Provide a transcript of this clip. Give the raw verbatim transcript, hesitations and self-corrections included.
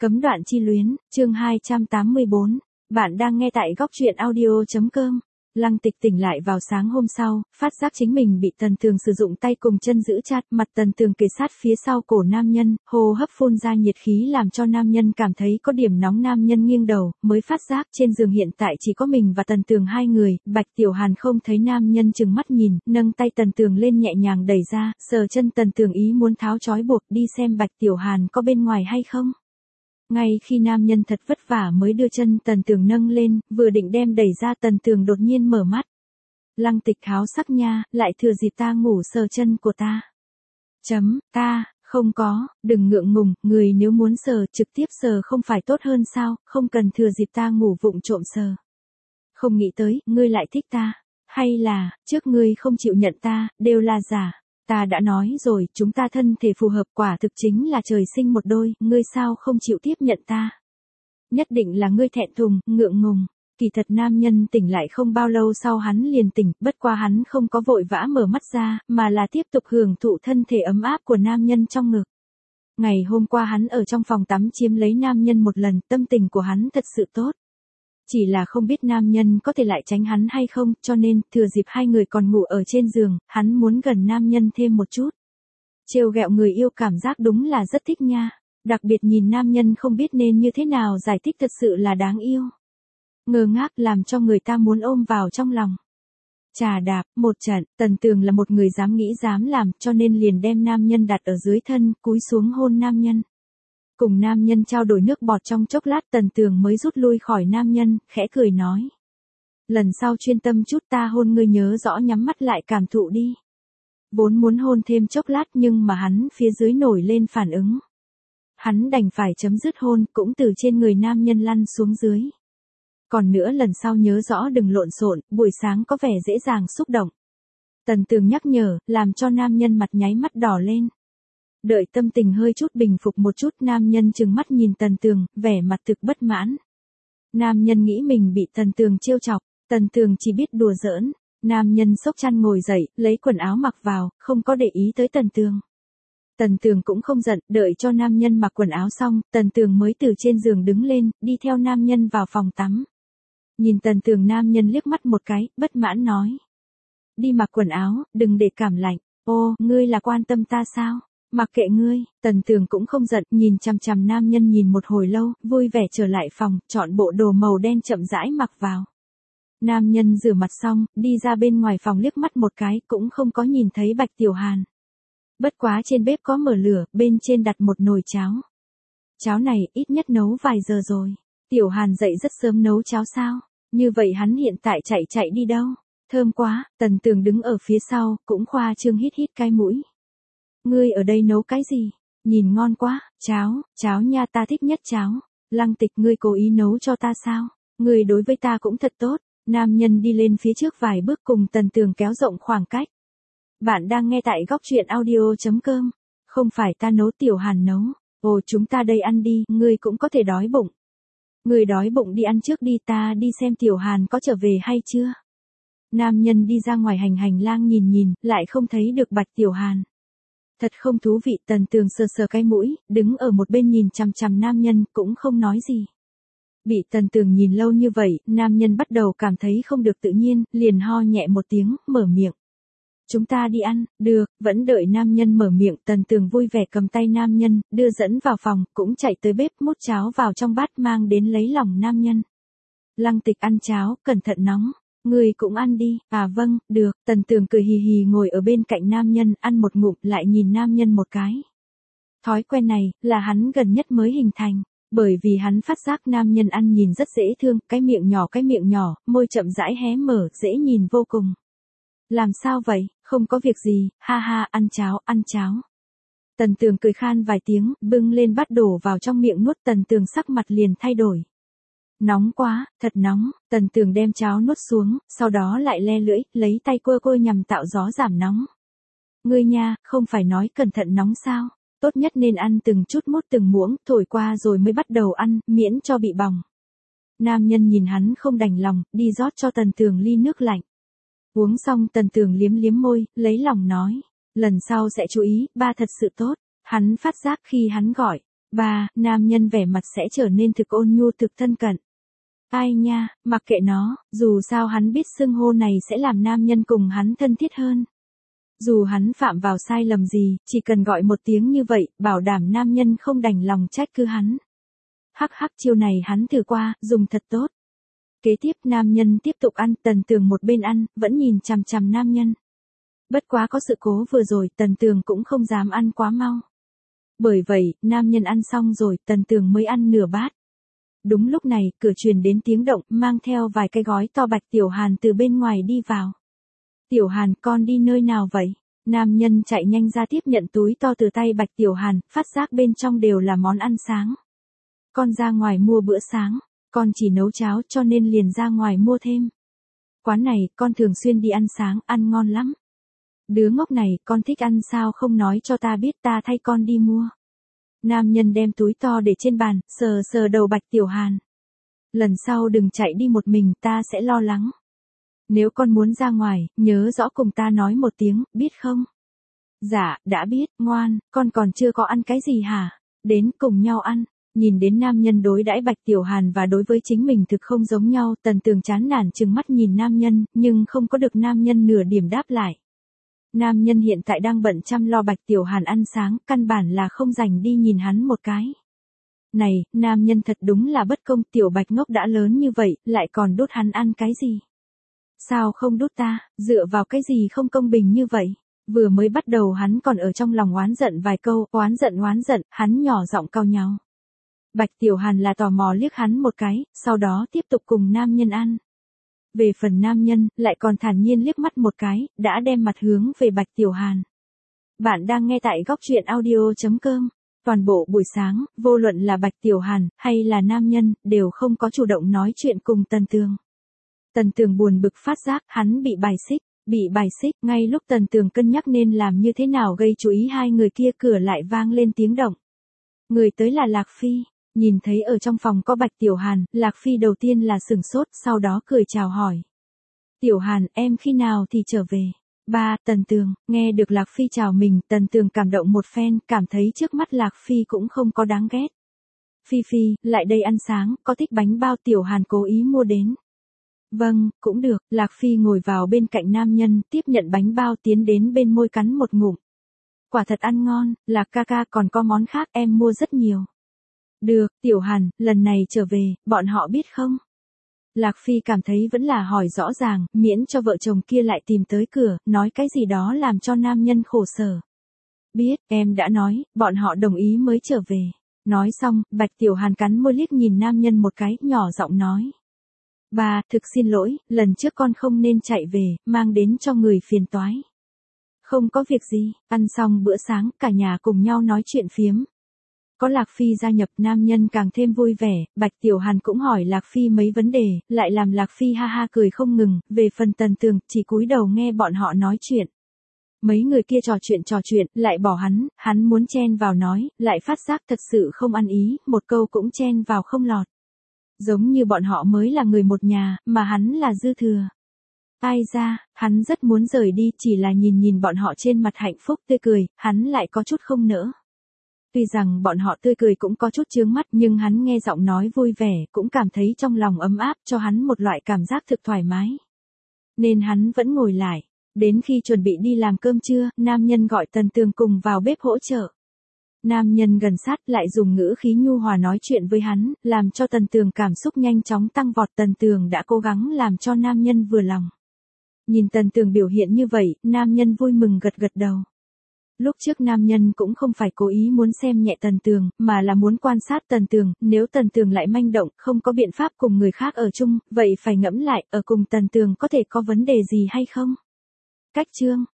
Cấm đoạn chi luyến, chương hai trăm tám mươi bốn. Bạn đang nghe tại góc truyện audio.com. Lăng Tịch tỉnh lại vào sáng hôm sau, phát giác chính mình bị Tần Tường sử dụng tay cùng chân giữ chặt, mặt Tần Tường kề sát phía sau cổ nam nhân, hô hấp phun ra nhiệt khí làm cho nam nhân cảm thấy có điểm nóng. Nam nhân nghiêng đầu, mới phát giác trên giường hiện tại chỉ có mình và Tần Tường hai người. Bạch Tiểu Hàn không thấy nam nhân chừng mắt nhìn, nâng tay Tần Tường lên nhẹ nhàng đẩy ra, sờ chân Tần Tường ý muốn tháo trói buộc đi xem Bạch Tiểu Hàn có bên ngoài hay không. Ngay khi nam nhân thật vất vả mới đưa chân Tần Tường nâng lên, vừa định đem đẩy ra, Tần Tường đột nhiên mở mắt. Lăng Tịch háo sắc nha, lại thừa dịp ta ngủ sờ chân của ta. Chấm, ta, không có, đừng ngượng ngùng, người nếu muốn sờ trực tiếp sờ không phải tốt hơn sao, không cần thừa dịp ta ngủ vụng trộm sờ. Không nghĩ tới, ngươi lại thích ta, hay là, trước ngươi không chịu nhận ta, đều là giả. Ta đã nói rồi, chúng ta thân thể phù hợp, quả thực chính là trời sinh một đôi, ngươi sao không chịu tiếp nhận ta? Nhất định là ngươi thẹn thùng, ngượng ngùng. Kỳ thật nam nhân tỉnh lại không bao lâu sau hắn liền tỉnh, bất qua hắn không có vội vã mở mắt ra, mà là tiếp tục hưởng thụ thân thể ấm áp của nam nhân trong ngực. Ngày hôm qua hắn ở trong phòng tắm chiếm lấy nam nhân một lần, tâm tình của hắn thật sự tốt. Chỉ là không biết nam nhân có thể lại tránh hắn hay không, cho nên, thừa dịp hai người còn ngủ ở trên giường, hắn muốn gần nam nhân thêm một chút. Trêu ghẹo người yêu cảm giác đúng là rất thích nha. Đặc biệt nhìn nam nhân không biết nên như thế nào giải thích thật sự là đáng yêu. Ngơ ngác làm cho người ta muốn ôm vào trong lòng. Chà đạp, một trận, Tần Tường là một người dám nghĩ dám làm, cho nên liền đem nam nhân đặt ở dưới thân, cúi xuống hôn nam nhân. Cùng nam nhân trao đổi nước bọt trong chốc lát, Tần Tường mới rút lui khỏi nam nhân, khẽ cười nói. Lần sau chuyên tâm chút, ta hôn ngươi nhớ rõ nhắm mắt lại cảm thụ đi. Vốn muốn hôn thêm chốc lát nhưng mà hắn phía dưới nổi lên phản ứng. Hắn đành phải chấm dứt hôn, cũng từ trên người nam nhân lăn xuống dưới. Còn nữa lần sau nhớ rõ đừng lộn xộn, buổi sáng có vẻ dễ dàng xúc động. Tần Tường nhắc nhở, làm cho nam nhân mặt nháy mắt đỏ lên. Đợi tâm tình hơi chút bình phục một chút, nam nhân trừng mắt nhìn Tần Tường, vẻ mặt thực bất mãn. Nam nhân nghĩ mình bị Tần Tường trêu chọc, Tần Tường chỉ biết đùa giỡn. Nam nhân xốc chăn ngồi dậy, lấy quần áo mặc vào, không có để ý tới Tần Tường. Tần Tường cũng không giận, đợi cho nam nhân mặc quần áo xong, Tần Tường mới từ trên giường đứng lên, đi theo nam nhân vào phòng tắm. Nhìn Tần Tường, nam nhân liếc mắt một cái, bất mãn nói. Đi mặc quần áo, đừng để cảm lạnh. Ô, ngươi là quan tâm ta sao? Mặc kệ ngươi. Tần Tường cũng không giận, nhìn chằm chằm nam nhân nhìn một hồi lâu, vui vẻ trở lại phòng, chọn bộ đồ màu đen chậm rãi mặc vào. Nam nhân rửa mặt xong, đi ra bên ngoài phòng liếc mắt một cái, cũng không có nhìn thấy Bạch Tiểu Hàn. Bất quá trên bếp có mở lửa, bên trên đặt một nồi cháo. Cháo này ít nhất nấu vài giờ rồi. Tiểu Hàn dậy rất sớm nấu cháo sao? Như vậy hắn hiện tại chạy chạy đi đâu? Thơm quá. Tần Tường đứng ở phía sau, cũng khoa trương hít hít cái mũi. Ngươi ở đây nấu cái gì? Nhìn ngon quá. Cháo, cháo nha, ta thích nhất cháo. Lăng Tịch, ngươi cố ý nấu cho ta sao? Ngươi đối với ta cũng thật tốt. Nam nhân đi lên phía trước vài bước cùng Tần Tường kéo rộng khoảng cách. Bạn đang nghe tại góc truyện audio.com. Không phải ta nấu, Tiểu Hàn nấu. Ồ, chúng ta đây ăn đi, ngươi cũng có thể đói bụng. Ngươi đói bụng đi ăn trước đi, ta đi xem Tiểu Hàn có trở về hay chưa. Nam nhân đi ra ngoài hành hành lang nhìn nhìn, lại không thấy được Bạch Tiểu Hàn. Thật không thú vị. Tần Tường sờ sờ cái mũi, đứng ở một bên nhìn chằm chằm nam nhân, cũng không nói gì. Bị Tần Tường nhìn lâu như vậy, nam nhân bắt đầu cảm thấy không được tự nhiên, liền ho nhẹ một tiếng, mở miệng. Chúng ta đi ăn. Được. Vẫn đợi nam nhân mở miệng, Tần Tường vui vẻ cầm tay nam nhân, đưa dẫn vào phòng, cũng chạy tới bếp múc cháo vào trong bát mang đến lấy lòng nam nhân. Lăng Tịch ăn cháo, cẩn thận nóng. Người cũng ăn đi. À vâng, được. Tần Tường cười hì hì ngồi ở bên cạnh nam nhân, ăn một ngụm lại nhìn nam nhân một cái. Thói quen này, là hắn gần nhất mới hình thành. Bởi vì hắn phát giác nam nhân ăn nhìn rất dễ thương, cái miệng nhỏ cái miệng nhỏ, môi chậm rãi hé mở, dễ nhìn vô cùng. Làm sao vậy? Không có việc gì, ha ha, ăn cháo, ăn cháo. Tần Tường cười khan vài tiếng, bưng lên bát đổ vào trong miệng nuốt. Tần Tường sắc mặt liền thay đổi. Nóng quá, thật nóng. Tần Tường đem cháo nuốt xuống, sau đó lại le lưỡi, lấy tay quơ quơ nhằm tạo gió giảm nóng. Ngươi nha, không phải nói cẩn thận nóng sao? Tốt nhất nên ăn từng chút mút từng muỗng, thổi qua rồi mới bắt đầu ăn, miễn cho bị bỏng. Nam nhân nhìn hắn không đành lòng, đi rót cho Tần Tường ly nước lạnh. Uống xong Tần Tường liếm liếm môi, lấy lòng nói. Lần sau sẽ chú ý, ba thật sự tốt. Hắn phát giác khi hắn gọi. ba. Nam nhân vẻ mặt sẽ trở nên thực ôn nhu thực thân cận. Ai nha, mặc kệ nó, dù sao hắn biết xưng hô này sẽ làm nam nhân cùng hắn thân thiết hơn. Dù hắn phạm vào sai lầm gì, chỉ cần gọi một tiếng như vậy, bảo đảm nam nhân không đành lòng trách cứ hắn. Hắc hắc, chiêu này hắn thử qua, dùng thật tốt. Kế tiếp nam nhân tiếp tục ăn, Tần Tường một bên ăn, vẫn nhìn chằm chằm nam nhân. Bất quá có sự cố vừa rồi, Tần Tường cũng không dám ăn quá mau. Bởi vậy, nam nhân ăn xong rồi, Tần Tường mới ăn nửa bát. Đúng lúc này, cửa truyền đến tiếng động, mang theo vài cái gói to. Bạch Tiểu Hàn từ bên ngoài đi vào. Tiểu Hàn, con đi nơi nào vậy? Nam nhân chạy nhanh ra tiếp nhận túi to từ tay Bạch Tiểu Hàn, phát giác bên trong đều là món ăn sáng. Con ra ngoài mua bữa sáng, con chỉ nấu cháo cho nên liền ra ngoài mua thêm. Quán này, con thường xuyên đi ăn sáng, ăn ngon lắm. Đứa ngốc này, con thích ăn sao không nói cho ta biết, ta thay con đi mua. Nam nhân đem túi to để trên bàn, sờ sờ đầu Bạch Tiểu Hàn. Lần sau đừng chạy đi một mình, ta sẽ lo lắng. Nếu con muốn ra ngoài, nhớ rõ cùng ta nói một tiếng, biết không? Dạ, đã biết, ngoan, con còn chưa có ăn cái gì hả? Đến cùng nhau ăn. Nhìn đến nam nhân đối đãi Bạch Tiểu Hàn và đối với chính mình thực không giống nhau, Tần Tường chán nản trừng mắt nhìn nam nhân, nhưng không có được nam nhân nửa điểm đáp lại. Nam nhân hiện tại đang bận chăm lo Bạch Tiểu Hàn ăn sáng, căn bản là không rảnh đi nhìn hắn một cái. Này, nam nhân thật đúng là bất công, Tiểu Bạch ngốc đã lớn như vậy, lại còn đút hắn ăn cái gì? Sao không đút ta, dựa vào cái gì không công bình như vậy? Vừa mới bắt đầu hắn còn ở trong lòng oán giận vài câu, oán giận oán giận, hắn nhỏ giọng cau nhàu. Bạch Tiểu Hàn là tò mò liếc hắn một cái, sau đó tiếp tục cùng nam nhân ăn. Về phần nam nhân, lại còn thản nhiên liếc mắt một cái, đã đem mặt hướng về Bạch Tiểu Hàn. Bạn đang nghe tại góc truyện audio chấm com. Toàn bộ buổi sáng, vô luận là Bạch Tiểu Hàn, hay là nam nhân, đều không có chủ động nói chuyện cùng Tần Tường. Tần Tường buồn bực phát giác, hắn bị bài xích, bị bài xích, ngay lúc Tần Tường cân nhắc nên làm như thế nào gây chú ý hai người kia, cửa lại vang lên tiếng động. Người tới là Lạc Phi. Nhìn thấy ở trong phòng có Bạch Tiểu Hàn, Lạc Phi đầu tiên là sửng sốt, sau đó cười chào hỏi. Tiểu Hàn, em khi nào thì trở về? Ba, Tần Tường, nghe được Lạc Phi chào mình, Tần Tường cảm động một phen, cảm thấy trước mắt Lạc Phi cũng không có đáng ghét. Phi Phi, lại đây ăn sáng, có thích bánh bao Tiểu Hàn cố ý mua đến. Vâng, cũng được, Lạc Phi ngồi vào bên cạnh nam nhân, tiếp nhận bánh bao tiến đến bên môi cắn một ngụm. Quả thật ăn ngon, Lạc ca ca, còn có món khác em mua rất nhiều. Được, Tiểu Hàn, lần này trở về, bọn họ biết không? Lạc Phi cảm thấy vẫn là hỏi rõ ràng, miễn cho vợ chồng kia lại tìm tới cửa, nói cái gì đó làm cho nam nhân khổ sở. Biết, em đã nói, bọn họ đồng ý mới trở về. Nói xong, Bạch Tiểu Hàn cắn môi liếc nhìn nam nhân một cái, nhỏ giọng nói. Ba, thực xin lỗi, lần trước con không nên chạy về, mang đến cho người phiền toái. Không có việc gì, ăn xong bữa sáng, cả nhà cùng nhau nói chuyện phiếm. Có Lạc Phi gia nhập, nam nhân càng thêm vui vẻ, Bạch Tiểu Hàn cũng hỏi Lạc Phi mấy vấn đề, lại làm Lạc Phi ha ha cười không ngừng, về phần Tần Tường, chỉ cúi đầu nghe bọn họ nói chuyện. Mấy người kia trò chuyện trò chuyện, lại bỏ hắn, hắn muốn chen vào nói, lại phát giác thật sự không ăn ý, một câu cũng chen vào không lọt. Giống như bọn họ mới là người một nhà, mà hắn là dư thừa. Ai ra, hắn rất muốn rời đi, chỉ là nhìn nhìn bọn họ trên mặt hạnh phúc tươi cười, hắn lại có chút không nỡ. Tuy rằng bọn họ tươi cười cũng có chút chướng mắt, nhưng hắn nghe giọng nói vui vẻ, cũng cảm thấy trong lòng ấm áp, cho hắn một loại cảm giác thực thoải mái. Nên hắn vẫn ngồi lại. Đến khi chuẩn bị đi làm cơm trưa, nam nhân gọi Tần Tường cùng vào bếp hỗ trợ. Nam nhân gần sát lại dùng ngữ khí nhu hòa nói chuyện với hắn, làm cho Tần Tường cảm xúc nhanh chóng tăng vọt. Tần Tường đã cố gắng làm cho nam nhân vừa lòng. Nhìn Tần Tường biểu hiện như vậy, nam nhân vui mừng gật gật đầu. Lúc trước nam nhân cũng không phải cố ý muốn xem nhẹ Tần Tường, mà là muốn quan sát Tần Tường, nếu Tần Tường lại manh động, không có biện pháp cùng người khác ở chung, vậy phải ngẫm lại, ở cùng Tần Tường có thể có vấn đề gì hay không? Cách chương